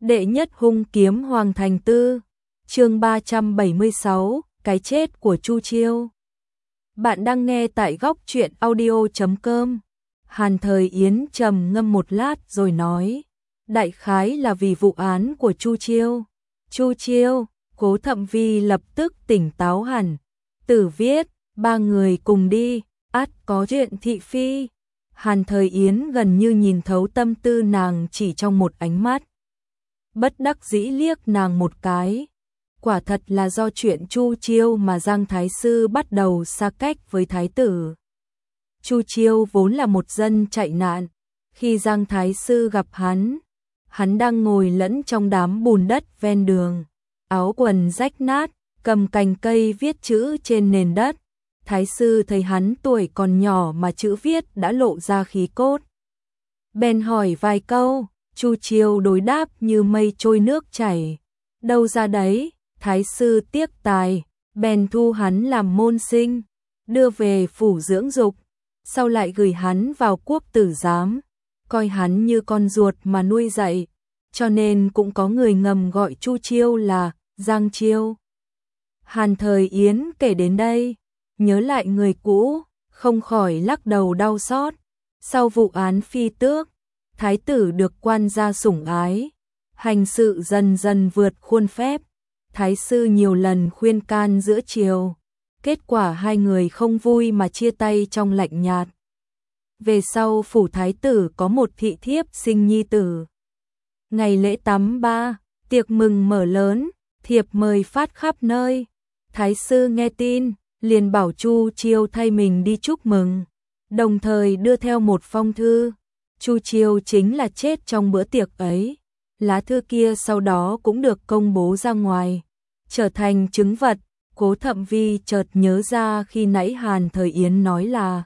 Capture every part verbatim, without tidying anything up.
Đệ nhất hung kiếm Hoàng Thành Tư, chương ba trăm bảy mươi sáu, cái chết của Chu Chiêu. Bạn đang nghe tại góc truyện audio chấm com. Hàn Thời Yến trầm ngâm một lát rồi nói, đại khái là vì vụ án của Chu Chiêu. Chu Chiêu, Cố Thậm Vi lập tức tỉnh táo hẳn. Tử viết, ba người cùng đi, ắt có chuyện thị phi. Hàn Thời Yến gần như nhìn thấu tâm tư nàng chỉ trong một ánh mắt. Bất đắc dĩ liếc nàng một cái. Quả thật là do chuyện Chu Chiêu mà Giang Thái Sư bắt đầu xa cách với Thái tử. Chu Chiêu vốn là một dân chạy nạn. Khi Giang Thái Sư gặp hắn, hắn đang ngồi lẫn trong đám bùn đất ven đường, áo quần rách nát, cầm cành cây viết chữ trên nền đất. Thái Sư thấy hắn tuổi còn nhỏ mà chữ viết đã lộ ra khí cốt. Bèn hỏi vài câu, Chu Chiêu đối đáp như mây trôi nước chảy. Đâu ra đấy? Thái Sư tiếc tài, bèn thu hắn làm môn sinh, đưa về phủ dưỡng dục, sau lại gửi hắn vào quốc tử giám, coi hắn như con ruột mà nuôi dạy, cho nên cũng có người ngầm gọi Chu Chiêu là Giang Chiêu. Hàn Thời Yến kể đến đây, nhớ lại người cũ, không khỏi lắc đầu đau xót. Sau vụ án phi tước, Thái tử được quan gia sủng ái, hành sự dần dần vượt khuôn phép. Thái Sư nhiều lần khuyên can giữa triều, kết quả hai người không vui mà chia tay trong lạnh nhạt. Về sau phủ Thái tử có một thị thiếp sinh nhi tử. Ngày lễ tắm ba, tiệc mừng mở lớn, thiệp mời phát khắp nơi. Thái Sư nghe tin, liền bảo Chu Chiêu thay mình đi chúc mừng, đồng thời đưa theo một phong thư. Chu Chiêu chính là chết trong bữa tiệc ấy. Lá thư kia sau đó cũng được công bố ra ngoài, trở thành chứng vật. Cố Thậm Vi chợt nhớ ra khi nãy Hàn Thời Yến nói là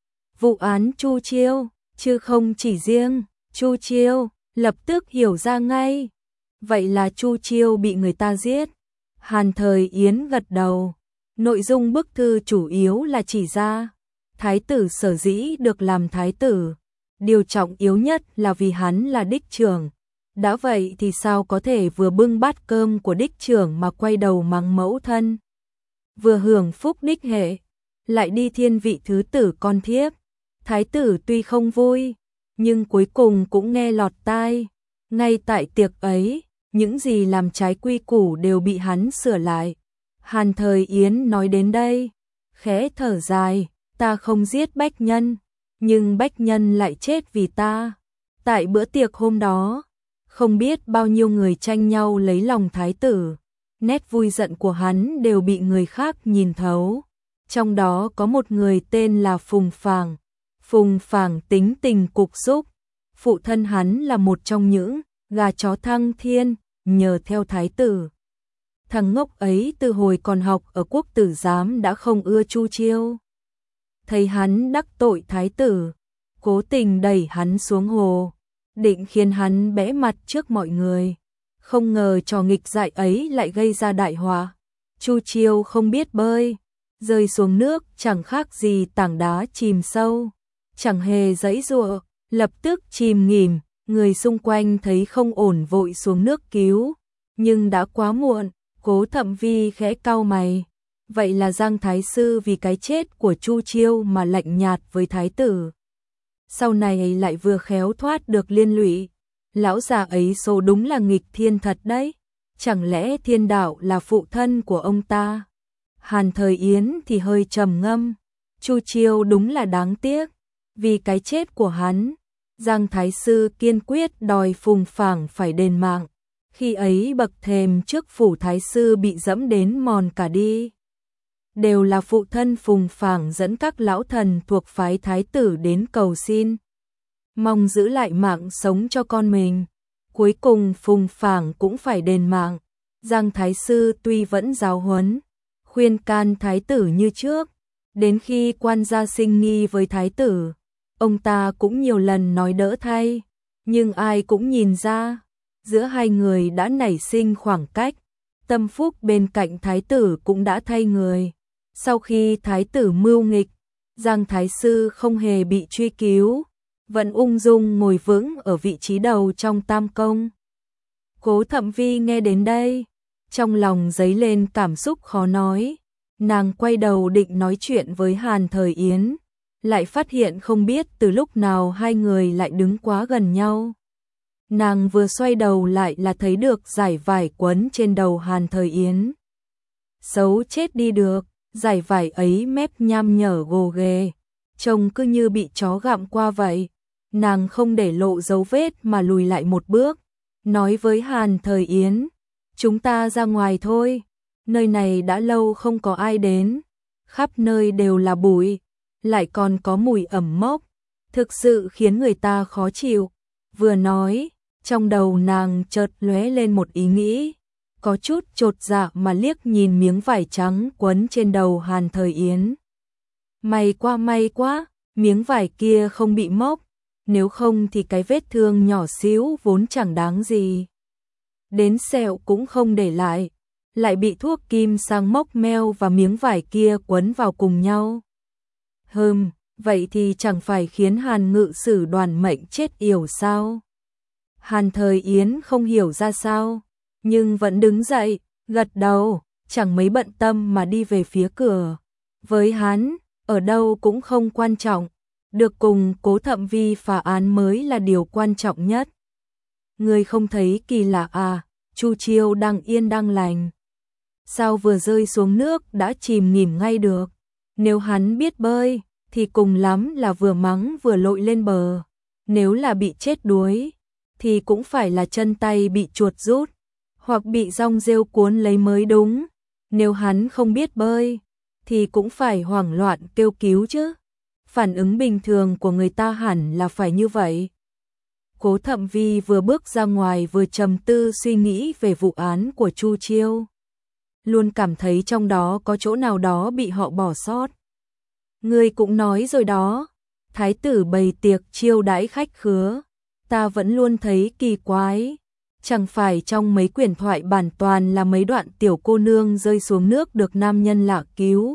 vụ án Chu Chiêu, chứ không chỉ riêng Chu Chiêu, lập tức hiểu ra ngay. Vậy là Chu Chiêu bị người ta giết. Hàn Thời Yến gật đầu. Nội dung bức thư chủ yếu là chỉ ra Thái tử sở dĩ được làm Thái tử, điều trọng yếu nhất là vì hắn là đích trưởng. Đã vậy thì sao có thể vừa bưng bát cơm của đích trưởng mà quay đầu mắng mẫu thân, vừa hưởng phúc đích hệ, lại đi thiên vị thứ tử con thiếp. Thái tử tuy không vui, nhưng cuối cùng cũng nghe lọt tai. Ngay tại tiệc ấy, những gì làm trái quy củ đều bị hắn sửa lại. Hàn Thời Yến nói đến đây, khẽ thở dài, ta không giết Bách Nhân, nhưng Bách Nhân lại chết vì ta. Tại bữa tiệc hôm đó, không biết bao nhiêu người tranh nhau lấy lòng Thái tử. Nét vui giận của hắn đều bị người khác nhìn thấu. Trong đó có một người tên là Phùng Phàng. Phùng Phàng tính tình cục xúc. Phụ thân hắn là một trong những gà chó thăng thiên, nhờ theo Thái tử. Thằng ngốc ấy từ hồi còn học ở quốc tử giám đã không ưa Chu Chiêu. Thấy hắn đắc tội Thái tử, cố tình đẩy hắn xuống hồ, định khiến hắn bẽ mặt trước mọi người. Không ngờ trò nghịch dại ấy lại gây ra đại họa. Chu Chiêu không biết bơi, rơi xuống nước chẳng khác gì tảng đá chìm sâu, chẳng hề giãy giụa, lập tức chìm nghỉm. Người xung quanh thấy không ổn vội xuống nước cứu, nhưng đã quá muộn. Cố Thậm Vi khẽ cau mày, vậy là Giang Thái Sư vì cái chết của Chu Chiêu mà lạnh nhạt với Thái tử, sau này lại vừa khéo thoát được liên lụy. Lão già ấy số đúng là nghịch thiên thật đấy. Chẳng lẽ thiên đạo là phụ thân của ông ta? Hàn Thời Yến thì hơi trầm ngâm. Chu Chiêu đúng là đáng tiếc. Vì cái chết của hắn, Giang Thái Sư kiên quyết đòi Phùng Phàng phải đền mạng. Khi ấy bậc thềm trước phủ Thái Sư bị dẫm đến mòn cả đi. Đều là phụ thân Phùng Phàng dẫn các lão thần thuộc phái Thái tử đến cầu xin, mong giữ lại mạng sống cho con mình. Cuối cùng Phùng Phàng cũng phải đền mạng. Giang Thái Sư tuy vẫn giáo huấn, khuyên can Thái tử như trước, đến khi quan gia sinh nghi với Thái tử, ông ta cũng nhiều lần nói đỡ thay, nhưng ai cũng nhìn ra, giữa hai người đã nảy sinh khoảng cách. Tâm phúc bên cạnh Thái tử cũng đã thay người. Sau khi Thái tử mưu nghịch, Giang Thái Sư không hề bị truy cứu, vẫn ung dung ngồi vững ở vị trí đầu trong Tam Công. Cố Thậm Vi nghe đến đây, trong lòng dấy lên cảm xúc khó nói. Nàng quay đầu định nói chuyện với Hàn Thời Yến, lại phát hiện không biết từ lúc nào hai người lại đứng quá gần nhau. Nàng vừa xoay đầu lại là thấy được dải vải quấn trên đầu Hàn Thời Yến. Xấu chết đi được, dải vải ấy mép nham nhở gồ ghề, trông cứ như bị chó gặm qua vậy. Nàng không để lộ dấu vết mà lùi lại một bước, nói với Hàn Thời Yến, chúng ta ra ngoài thôi, nơi này đã lâu không có ai đến, khắp nơi đều là bụi, lại còn có mùi ẩm mốc, thực sự khiến người ta khó chịu. Vừa nói, trong đầu nàng chợt lóe lên một ý nghĩ, có chút chột dạ mà liếc nhìn miếng vải trắng quấn trên đầu Hàn Thời Yến. May quá may quá, miếng vải kia không bị mốc, nếu không thì cái vết thương nhỏ xíu vốn chẳng đáng gì. Đến sẹo cũng không để lại, lại bị thuốc kim sang mốc meo và miếng vải kia quấn vào cùng nhau. Hừm, vậy thì chẳng phải khiến Hàn Ngự Sử đoàn mệnh chết yểu sao? Hàn Thời Yến không hiểu ra sao, nhưng vẫn đứng dậy, gật đầu, chẳng mấy bận tâm mà đi về phía cửa. Với hắn, ở đâu cũng không quan trọng, được cùng Cố Thậm Vi phá án mới là điều quan trọng nhất. Người không thấy kỳ lạ à, Chu Chiêu đang yên đang lành. Sao vừa rơi xuống nước đã chìm nghỉm ngay được? Nếu hắn biết bơi, thì cùng lắm là vừa mắng vừa lội lên bờ. Nếu là bị chết đuối, thì cũng phải là chân tay bị chuột rút, hoặc bị rong rêu cuốn lấy mới đúng. Nếu hắn không biết bơi, thì cũng phải hoảng loạn kêu cứu chứ. Phản ứng bình thường của người ta hẳn là phải như vậy. Cố Thậm Vi vừa bước ra ngoài vừa trầm tư suy nghĩ về vụ án của Chu Chiêu. Luôn cảm thấy trong đó có chỗ nào đó bị họ bỏ sót. Ngươi cũng nói rồi đó, thái tử bày tiệc chiêu đãi khách khứa, ta vẫn luôn thấy kỳ quái. Chẳng phải trong mấy quyển thoại bản toàn là mấy đoạn tiểu cô nương rơi xuống nước được nam nhân lạ cứu,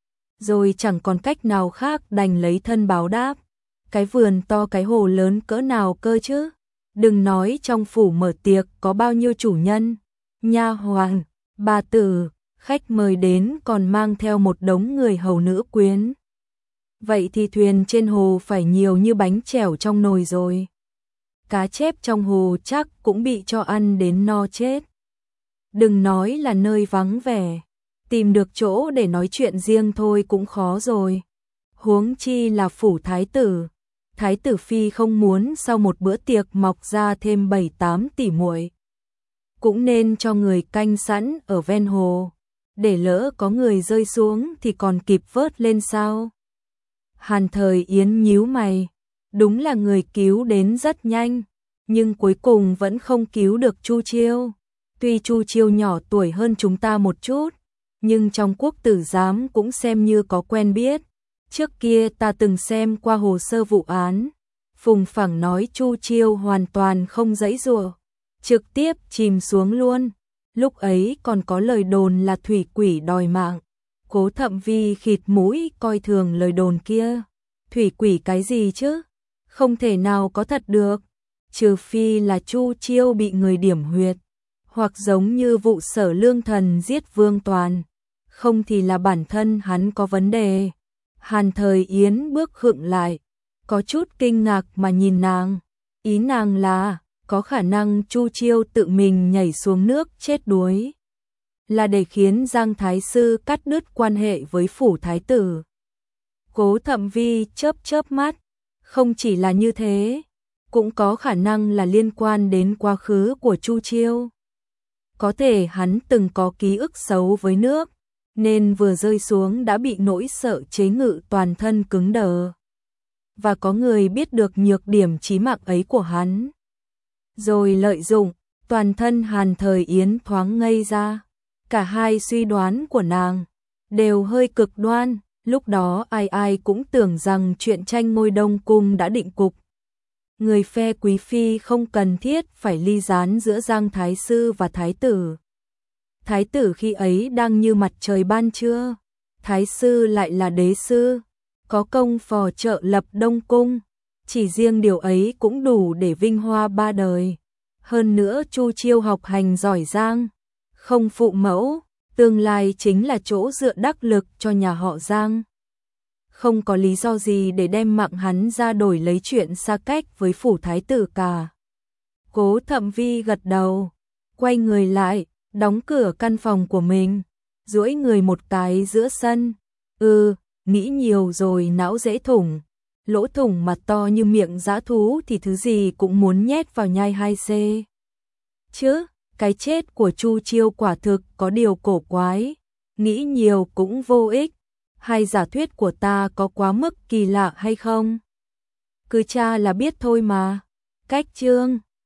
rồi chẳng còn cách nào khác đành lấy thân báo đáp. Cái vườn to cái hồ lớn cỡ nào cơ chứ? Đừng nói trong phủ mở tiệc có bao nhiêu chủ nhân, nha hoàn, bà tử, khách mời đến còn mang theo một đống người hầu nữ quyến. Vậy thì thuyền trên hồ phải nhiều như bánh chèo trong nồi rồi. Cá chép trong hồ chắc cũng bị cho ăn đến no chết. Đừng nói là nơi vắng vẻ, tìm được chỗ để nói chuyện riêng thôi cũng khó rồi. Huống chi là phủ thái tử. Thái tử phi không muốn sau một bữa tiệc mọc ra thêm bảy tám tỷ muội. Cũng nên cho người canh sẵn ở ven hồ, để lỡ có người rơi xuống thì còn kịp vớt lên sao. Hàn Thời Yến nhíu mày, đúng là người cứu đến rất nhanh, nhưng cuối cùng vẫn không cứu được Chu Chiêu. Tuy Chu Chiêu nhỏ tuổi hơn chúng ta một chút, nhưng trong quốc tử giám cũng xem như có quen biết. Trước kia ta từng xem qua hồ sơ vụ án, phùng phẳng nói Chu Chiêu hoàn toàn không giãy giụa, trực tiếp chìm xuống luôn. Lúc ấy còn có lời đồn là thủy quỷ đòi mạng. Cố Thậm Vi khịt mũi coi thường lời đồn kia. Thủy quỷ cái gì chứ? Không thể nào có thật được. Trừ phi là Chu Chiêu bị người điểm huyệt, hoặc giống như vụ Sở Lương Thần giết Vương Toàn, không thì là bản thân hắn có vấn đề. Hàn Thời Yến bước khựng lại, có chút kinh ngạc mà nhìn nàng. Ý nàng là, có khả năng Chu Chiêu tự mình nhảy xuống nước chết đuối, là để khiến Giang Thái Sư cắt đứt quan hệ với phủ thái tử. Cố Thậm Vi chớp chớp mắt, không chỉ là như thế, cũng có khả năng là liên quan đến quá khứ của Chu Chiêu. Có thể hắn từng có ký ức xấu với nước, nên vừa rơi xuống đã bị nỗi sợ chế ngự toàn thân cứng đờ. Và có người biết được nhược điểm chí mạng ấy của hắn, rồi lợi dụng. Toàn thân Hàn Thời Yến thoáng ngây ra. Cả hai suy đoán của nàng đều hơi cực đoan. Lúc đó ai ai cũng tưởng rằng chuyện tranh ngôi Đông Cung đã định cục. Người phe quý phi không cần thiết phải ly gián giữa Giang Thái Sư và Thái tử. Thái tử khi ấy đang như mặt trời ban trưa, Thái Sư lại là đế sư, có công phò trợ lập Đông Cung. Chỉ riêng điều ấy cũng đủ để vinh hoa ba đời. Hơn nữa Chu Chiêu học hành giỏi giang, không phụ mẫu, tương lai chính là chỗ dựa đắc lực cho nhà họ Giang. Không có lý do gì để đem mạng hắn ra đổi lấy chuyện xa cách với phủ thái tử cả. Cố Thậm Vi gật đầu, quay người lại, đóng cửa căn phòng của mình, duỗi người một cái giữa sân. Ừ, nghĩ nhiều rồi não dễ thủng. Lỗ thủng mặt to như miệng dã thú thì thứ gì cũng muốn nhét vào nhai hai c. Chứ, cái chết của Chu Chiêu quả thực có điều cổ quái. Nghĩ nhiều cũng vô ích. Hay giả thuyết của ta có quá mức kỳ lạ hay không? Cứ tra là biết thôi mà. Cách chương